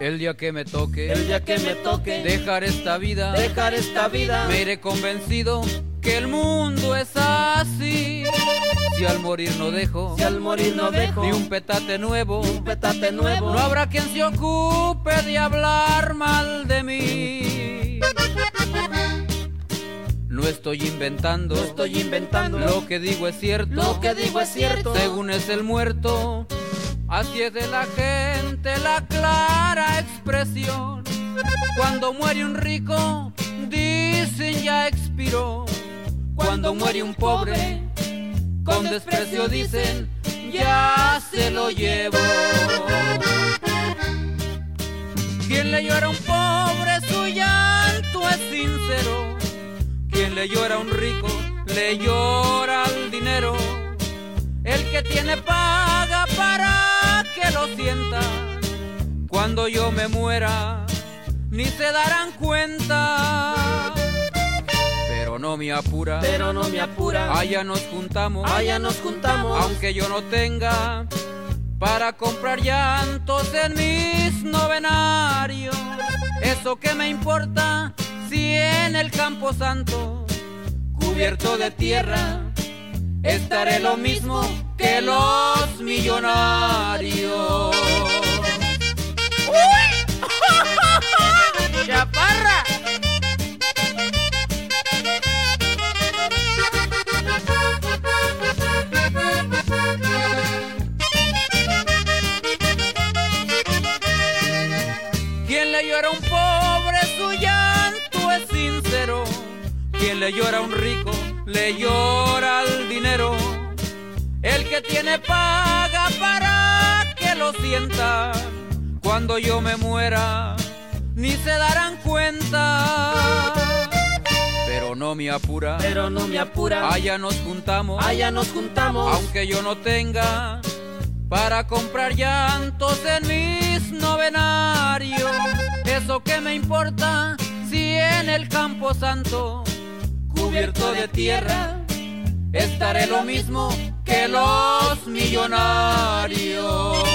El día que me toque dejar esta vida, me iré convencido que el mundo es así. Si al morir no dejo ni un petate nuevo, no habrá quien se ocupe de hablar mal de mí. No estoy inventando, lo que digo es cierto, según es el muerto. Así es de la gente la clara expresión. Cuando muere un rico, dicen ya expiró. Cuando muere un pobre, con desprecio dicen ya se lo llevó. Quien le llora a un pobre, su llanto es sincero. Quien le llora a un rico, le llora al dinero. El que tiene paga para que lo sienta. Cuando yo me muera, ni se darán cuenta. Pero no me apura, allá nos juntamos, aunque yo no tenga para comprar llantos en mis novenarios. Eso que me importa si en el Campo Santo, cubierto de tierra, estaré lo mismo que los millonarios. ¡Uy! ¡Chaparra! Quien le llora a un pobre, su llanto es sincero. Quien le llora a un rico, le llora al dinero. El que tiene paga para que lo sienta. Cuando yo me muera, ni se darán cuenta. Pero no me apura, allá nos juntamos, aunque yo no tenga para comprar llantos en mis novenarios. Eso que me importa si en el Campo Santo, cubierto de tierra, estaré lo mismo que los millonarios.